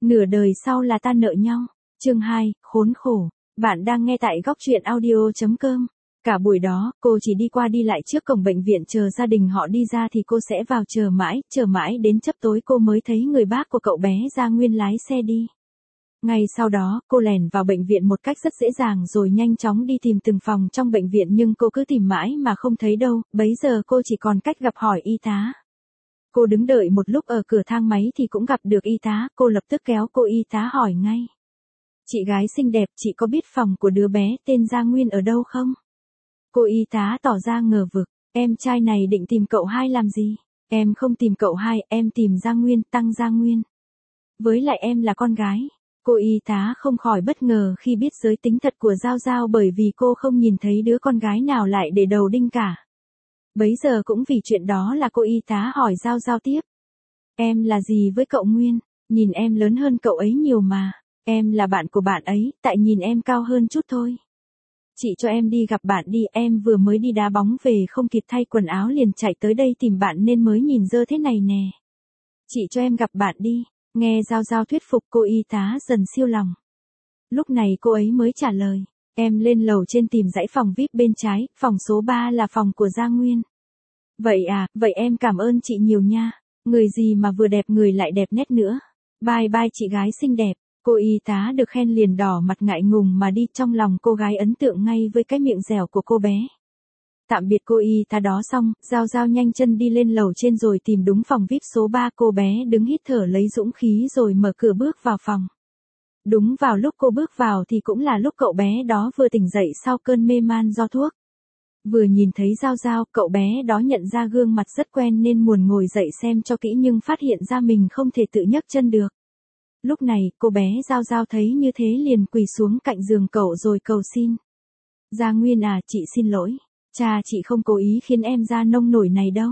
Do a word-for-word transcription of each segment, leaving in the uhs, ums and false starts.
Nửa đời sau là ta nợ nhau. Chương hai, khốn khổ. Bạn đang nghe tại góc truyện audio chấm com. Cả buổi đó, cô chỉ đi qua đi lại trước cổng bệnh viện chờ gia đình họ đi ra thì cô sẽ vào chờ mãi, chờ mãi đến chập tối cô mới thấy người bác của cậu bé Gia Nguyên lái xe đi. Ngay sau đó, cô lèn vào bệnh viện một cách rất dễ dàng rồi nhanh chóng đi tìm từng phòng trong bệnh viện nhưng cô cứ tìm mãi mà không thấy đâu, bấy giờ cô chỉ còn cách gặp hỏi y tá. Cô đứng đợi một lúc ở cửa thang máy thì cũng gặp được y tá, cô lập tức kéo cô y tá hỏi ngay. Chị gái xinh đẹp, chị có biết phòng của đứa bé tên Gia Nguyên ở đâu không? Cô y tá tỏ ra ngờ vực, em trai này định tìm cậu hai làm gì? Em không tìm cậu hai, em tìm Gia Nguyên, Tăng Gia Nguyên. Với lại em là con gái. Cô y tá không khỏi bất ngờ khi biết giới tính thật của Giao Giao bởi vì cô không nhìn thấy đứa con gái nào lại để đầu đinh cả. Bấy giờ cũng vì chuyện đó là cô y tá hỏi Giao Giao tiếp. Em là gì với cậu Nguyên? Nhìn em lớn hơn cậu ấy nhiều mà. Em là bạn của bạn ấy, tại nhìn em cao hơn chút thôi. Chị cho em đi gặp bạn đi, em vừa mới đi đá bóng về không kịp thay quần áo liền chạy tới đây tìm bạn nên mới nhìn dơ thế này nè. Chị cho em gặp bạn đi. Nghe Giao Giao thuyết phục cô y tá dần siêu lòng. Lúc này cô ấy mới trả lời. Em lên lầu trên tìm dãy phòng vi ai pi bên trái, phòng số ba là phòng của Gia Nguyên. Vậy à, vậy em cảm ơn chị nhiều nha. Người gì mà vừa đẹp người lại đẹp nét nữa. Bye bye chị gái xinh đẹp. Cô y tá được khen liền đỏ mặt ngại ngùng mà đi, trong lòng cô gái ấn tượng ngay với cái miệng dẻo của cô bé. Tạm biệt cô y tá đó xong, Giao Giao nhanh chân đi lên lầu trên rồi tìm đúng phòng vi ai pi số ba, cô bé đứng hít thở lấy dũng khí rồi mở cửa bước vào phòng. Đúng vào lúc cô bước vào thì cũng là lúc cậu bé đó vừa tỉnh dậy sau cơn mê man do thuốc. Vừa nhìn thấy Giao Giao, cậu bé đó nhận ra gương mặt rất quen nên muốn ngồi dậy xem cho kỹ nhưng phát hiện ra mình không thể tự nhấc chân được. Lúc này, cô bé Giao Giao thấy như thế liền quỳ xuống cạnh giường cậu rồi cầu xin. Gia Nguyên à, chị xin lỗi. Cha chị không cố ý khiến em ra nông nổi này đâu.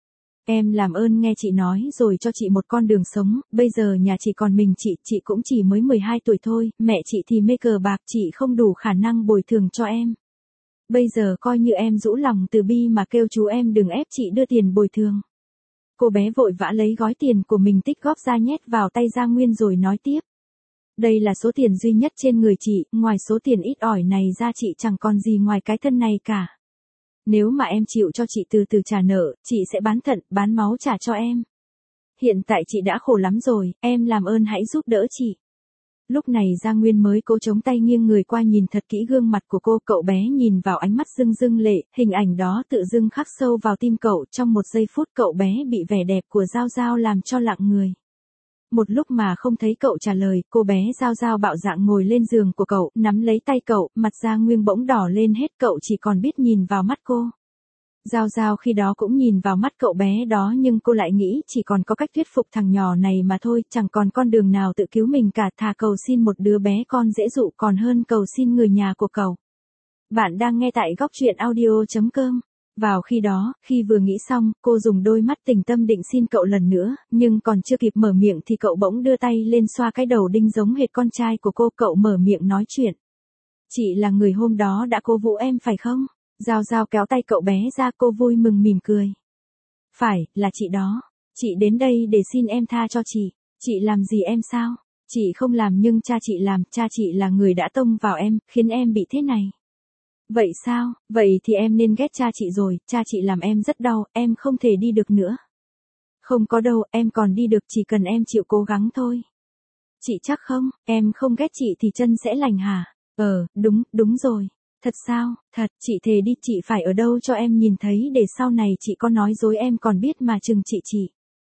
Em làm ơn nghe chị nói rồi cho chị một con đường sống, bây giờ nhà chị còn mình chị, chị cũng chỉ mới mười hai tuổi thôi, mẹ chị thì mê cờ bạc, chị không đủ khả năng bồi thường cho em. Bây giờ coi như em rũ lòng từ bi mà kêu chú em đừng ép chị đưa tiền bồi thường. Cô bé vội vã lấy gói tiền của mình tích góp ra nhét vào tay Gia Nguyên rồi nói tiếp. Đây là số tiền duy nhất trên người chị, ngoài số tiền ít ỏi này ra chị chẳng còn gì ngoài cái thân này cả. Nếu mà em chịu cho chị từ từ trả nợ, chị sẽ bán thận, bán máu trả cho em. Hiện tại chị đã khổ lắm rồi, em làm ơn hãy giúp đỡ chị. Lúc này Gia Nguyên mới cố chống tay nghiêng người qua nhìn thật kỹ gương mặt của cô, cậu bé nhìn vào ánh mắt rưng rưng lệ, hình ảnh đó tự dưng khắc sâu vào tim cậu, trong một giây phút cậu bé bị vẻ đẹp của Giao Giao làm cho lặng người. Một lúc mà không thấy cậu trả lời, cô bé Giao Giao bạo dạn ngồi lên giường của cậu, nắm lấy tay cậu, mặt Gia Nguyên bỗng đỏ lên hết, cậu chỉ còn biết nhìn vào mắt cô. Giao Giao khi đó cũng nhìn vào mắt cậu bé đó nhưng cô lại nghĩ chỉ còn có cách thuyết phục thằng nhỏ này mà thôi, chẳng còn con đường nào tự cứu mình cả, thà cầu xin một đứa bé con dễ dụ còn hơn cầu xin người nhà của cậu. Bạn đang nghe tại góc truyện audio chấm com. Vào khi đó, khi vừa nghĩ xong, cô dùng đôi mắt tình tâm định xin cậu lần nữa, nhưng còn chưa kịp mở miệng thì cậu bỗng đưa tay lên xoa cái đầu đinh giống hệt con trai của cô, cậu mở miệng nói chuyện. Chị là người hôm đó đã cố vũ em phải không? Giao Giao kéo tay cậu bé ra, cô vui mừng mỉm cười. Phải, là chị đó. Chị đến đây để xin em tha cho chị. Chị làm gì em sao? Chị không làm nhưng cha chị làm, cha chị là người đã tông vào em, khiến em bị thế này. Vậy sao, vậy thì em nên ghét cha chị rồi, cha chị làm em rất đau, em không thể đi được nữa. Không có đâu, em còn đi được chỉ cần em chịu cố gắng thôi. Chị chắc không, em không ghét chị thì chân sẽ lành hả? Ờ, đúng, đúng rồi. Thật sao, thật, chị thề đi, chị phải ở đâu cho em nhìn thấy để sau này chị có nói dối em còn biết mà chừng chị chị.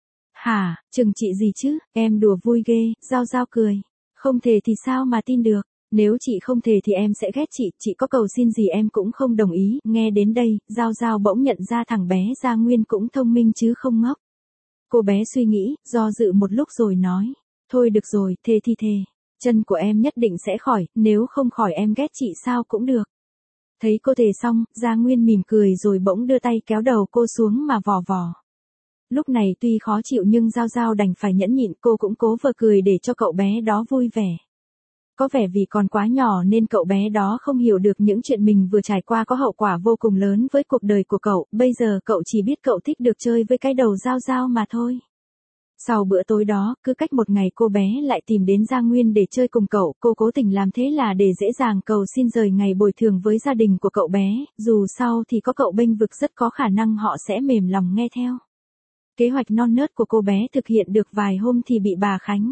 Hả, chừng chị gì chứ, em đùa vui ghê, Giao Giao cười. Không thể thì sao mà tin được. Nếu chị không thể thì em sẽ ghét chị, chị có cầu xin gì em cũng không đồng ý. Nghe đến đây, Giao Giao bỗng nhận ra thằng bé Gia Nguyên cũng thông minh chứ không ngốc. Cô bé suy nghĩ, do dự một lúc rồi nói. Thôi được rồi, thề thì thề. Chân của em nhất định sẽ khỏi, nếu không khỏi em ghét chị sao cũng được. Thấy cô thề xong, Gia Nguyên mỉm cười rồi bỗng đưa tay kéo đầu cô xuống mà vò vò. Lúc này tuy khó chịu nhưng Giao Giao đành phải nhẫn nhịn, cô cũng cố vờ cười để cho cậu bé đó vui vẻ. Có vẻ vì còn quá nhỏ nên cậu bé đó không hiểu được những chuyện mình vừa trải qua có hậu quả vô cùng lớn với cuộc đời của cậu, bây giờ cậu chỉ biết cậu thích được chơi với cái đầu Giao Giao mà thôi. Sau bữa tối đó, cứ cách một ngày cô bé lại tìm đến Gia Nguyên để chơi cùng cậu, cô cố tình làm thế là để dễ dàng cầu xin rời ngày bồi thường với gia đình của cậu bé, dù sau thì có cậu bênh vực rất có khả năng họ sẽ mềm lòng nghe theo. Kế hoạch non nớt của cô bé thực hiện được vài hôm thì bị bà Khánh,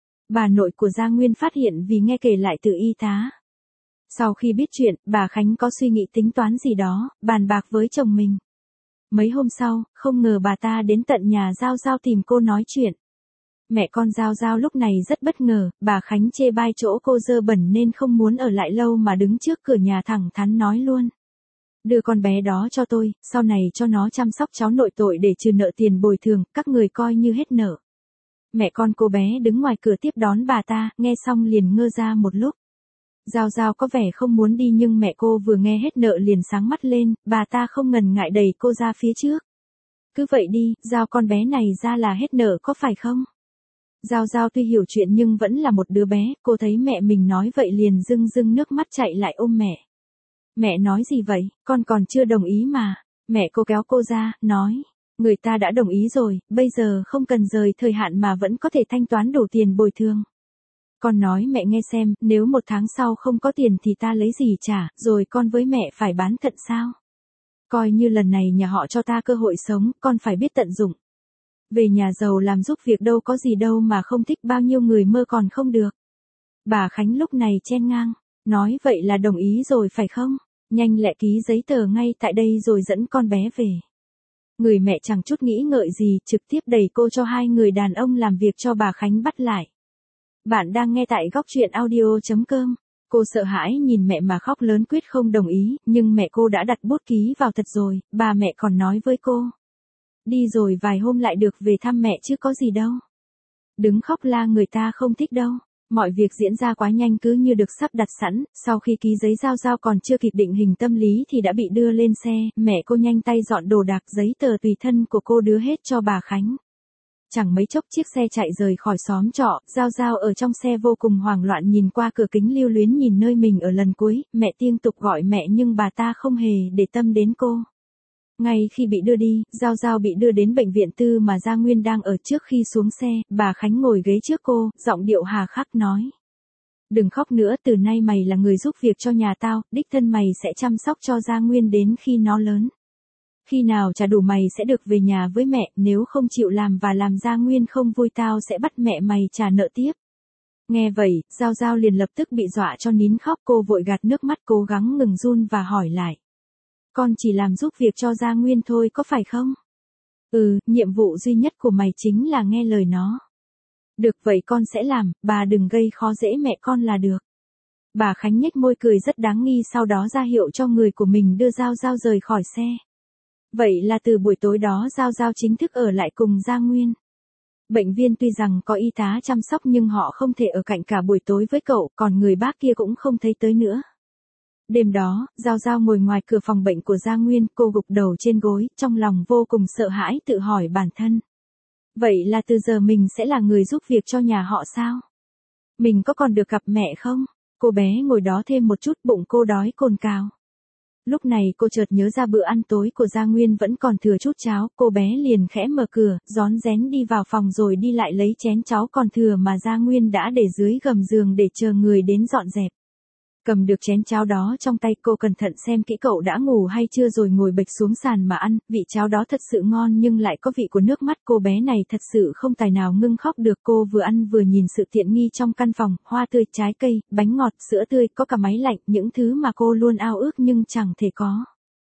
bà nội của Gia Nguyên phát hiện vì nghe kể lại từ y tá. Sau khi biết chuyện, bà Khánh có suy nghĩ tính toán gì đó, bàn bạc với chồng mình. Mấy hôm sau, không ngờ bà ta đến tận nhà Giao Giao tìm cô nói chuyện. Mẹ con Giao Giao lúc này rất bất ngờ, bà Khánh chê bai chỗ cô dơ bẩn nên không muốn ở lại lâu mà đứng trước cửa nhà thẳng thắn nói luôn. Đưa con bé đó cho tôi, sau này cho nó chăm sóc cháu nội tội để trừ nợ tiền bồi thường, các người coi như hết nợ. Mẹ con cô bé đứng ngoài cửa tiếp đón bà ta, nghe xong liền ngơ ra một lúc. Giao Giao có vẻ không muốn đi nhưng mẹ cô vừa nghe hết nợ liền sáng mắt lên, bà ta không ngần ngại đẩy cô ra phía trước. Cứ vậy đi, Giao con bé này ra là hết nợ có phải không? Giao Giao tuy hiểu chuyện nhưng vẫn là một đứa bé, cô thấy mẹ mình nói vậy liền rưng rưng nước mắt chạy lại ôm mẹ. Mẹ nói gì vậy, con còn chưa đồng ý mà. Mẹ cô kéo cô ra, nói, người ta đã đồng ý rồi, bây giờ không cần rời thời hạn mà vẫn có thể thanh toán đủ tiền bồi thường. Con nói mẹ nghe xem, nếu một tháng sau không có tiền thì ta lấy gì trả, rồi con với mẹ phải bán thận sao? Coi như lần này nhà họ cho ta cơ hội sống, con phải biết tận dụng. Về nhà giàu làm giúp việc đâu có gì đâu mà không thích, bao nhiêu người mơ còn không được. Bà Khánh lúc này chen ngang, nói vậy là đồng ý rồi phải không? Nhanh lẹ ký giấy tờ ngay tại đây rồi dẫn con bé về. Người mẹ chẳng chút nghĩ ngợi gì, trực tiếp đẩy cô cho hai người đàn ông làm việc cho bà Khánh bắt lại. Bạn đang nghe tại góc truyện audio chấm com. Cô sợ hãi nhìn mẹ mà khóc lớn quyết không đồng ý, nhưng mẹ cô đã đặt bút ký vào thật rồi, bà mẹ còn nói với cô. Đi rồi vài hôm lại được về thăm mẹ chứ có gì đâu. Đứng khóc la người ta không thích đâu. Mọi việc diễn ra quá nhanh cứ như được sắp đặt sẵn, sau khi ký giấy Giao Giao còn chưa kịp định hình tâm lý thì đã bị đưa lên xe, mẹ cô nhanh tay dọn đồ đạc giấy tờ tùy thân của cô đưa hết cho bà Khánh. Chẳng mấy chốc chiếc xe chạy rời khỏi xóm trọ, Giao Giao ở trong xe vô cùng hoảng loạn nhìn qua cửa kính lưu luyến nhìn nơi mình ở lần cuối, mẹ liên tục gọi mẹ nhưng bà ta không hề để tâm đến cô. Ngay khi bị đưa đi, Giao Giao bị đưa đến bệnh viện tư mà Gia Nguyên đang ở. Trước khi xuống xe, bà Khánh ngồi ghế trước cô, giọng điệu hà khắc nói. Đừng khóc nữa, từ nay mày là người giúp việc cho nhà tao, đích thân mày sẽ chăm sóc cho Gia Nguyên đến khi nó lớn. Khi nào trả đủ mày sẽ được về nhà với mẹ, nếu không chịu làm và làm Gia Nguyên không vui tao sẽ bắt mẹ mày trả nợ tiếp. Nghe vậy, Giao Giao liền lập tức bị dọa cho nín khóc, cô vội gạt nước mắt cố gắng ngừng run và hỏi lại. Con chỉ làm giúp việc cho Gia Nguyên thôi có phải không? Ừ, nhiệm vụ duy nhất của mày chính là nghe lời nó. Được vậy con sẽ làm, bà đừng gây khó dễ mẹ con là được. Bà Khánh nhếch môi cười rất đáng nghi sau đó ra hiệu cho người của mình đưa Giao Giao rời khỏi xe. Vậy là từ buổi tối đó Giao Giao chính thức ở lại cùng Gia Nguyên. Bệnh viện tuy rằng có y tá chăm sóc nhưng họ không thể ở cạnh cả buổi tối với cậu, còn người bác kia cũng không thấy tới nữa. Đêm đó, Giao Giao ngồi ngoài cửa phòng bệnh của Gia Nguyên, cô gục đầu trên gối, trong lòng vô cùng sợ hãi tự hỏi bản thân. Vậy là từ giờ mình sẽ là người giúp việc cho nhà họ sao? Mình có còn được gặp mẹ không? Cô bé ngồi đó thêm một chút, bụng cô đói cồn cào. Lúc này cô chợt nhớ ra bữa ăn tối của Gia Nguyên vẫn còn thừa chút cháo, cô bé liền khẽ mở cửa, rón rén đi vào phòng rồi đi lại lấy chén cháo còn thừa mà Gia Nguyên đã để dưới gầm giường để chờ người đến dọn dẹp. Cầm được chén cháo đó trong tay cô cẩn thận xem kỹ cậu đã ngủ hay chưa rồi ngồi bệt xuống sàn mà ăn, vị cháo đó thật sự ngon nhưng lại có vị của nước mắt, cô bé này thật sự không tài nào ngưng khóc được. Cô vừa ăn vừa nhìn sự tiện nghi trong căn phòng, hoa tươi, trái cây, bánh ngọt, sữa tươi, có cả máy lạnh, những thứ mà cô luôn ao ước nhưng chẳng thể có.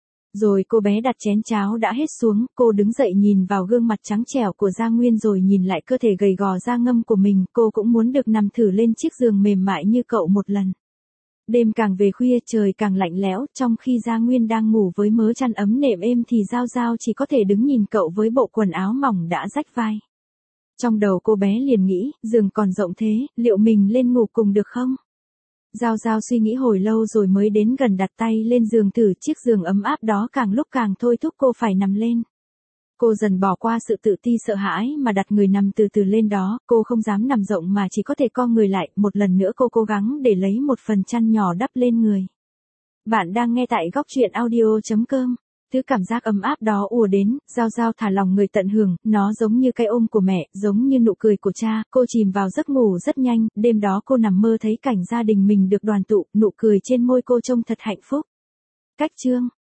Rồi cô bé đặt chén cháo đã hết xuống, cô đứng dậy nhìn vào gương mặt trắng trẻo của Gia Nguyên rồi nhìn lại cơ thể gầy gò da ngâm của mình, cô cũng muốn được nằm thử lên chiếc giường mềm mại như cậu một lần. Đêm càng về khuya trời càng lạnh lẽo, trong khi Gia Nguyên đang ngủ với mớ chăn ấm nệm êm thì Giao Giao chỉ có thể đứng nhìn cậu với bộ quần áo mỏng đã rách vai. Trong đầu cô bé liền nghĩ, giường còn rộng thế, liệu mình lên ngủ cùng được không? Giao Giao suy nghĩ hồi lâu rồi mới đến gần đặt tay lên giường thử, chiếc giường ấm áp đó càng lúc càng thôi thúc cô phải nằm lên. Cô dần bỏ qua sự tự ti sợ hãi mà đặt người nằm từ từ lên đó, cô không dám nằm rộng mà chỉ có thể co người lại, một lần nữa cô cố gắng để lấy một phần chăn nhỏ đắp lên người. Bạn đang nghe tại góc truyện audio chấm com. Thứ cảm giác ấm áp đó ùa đến, Giao Giao thả lòng người tận hưởng, nó giống như cái ôm của mẹ, giống như nụ cười của cha, cô chìm vào giấc ngủ rất nhanh, đêm đó cô nằm mơ thấy cảnh gia đình mình được đoàn tụ, nụ cười trên môi cô trông thật hạnh phúc. Cách chương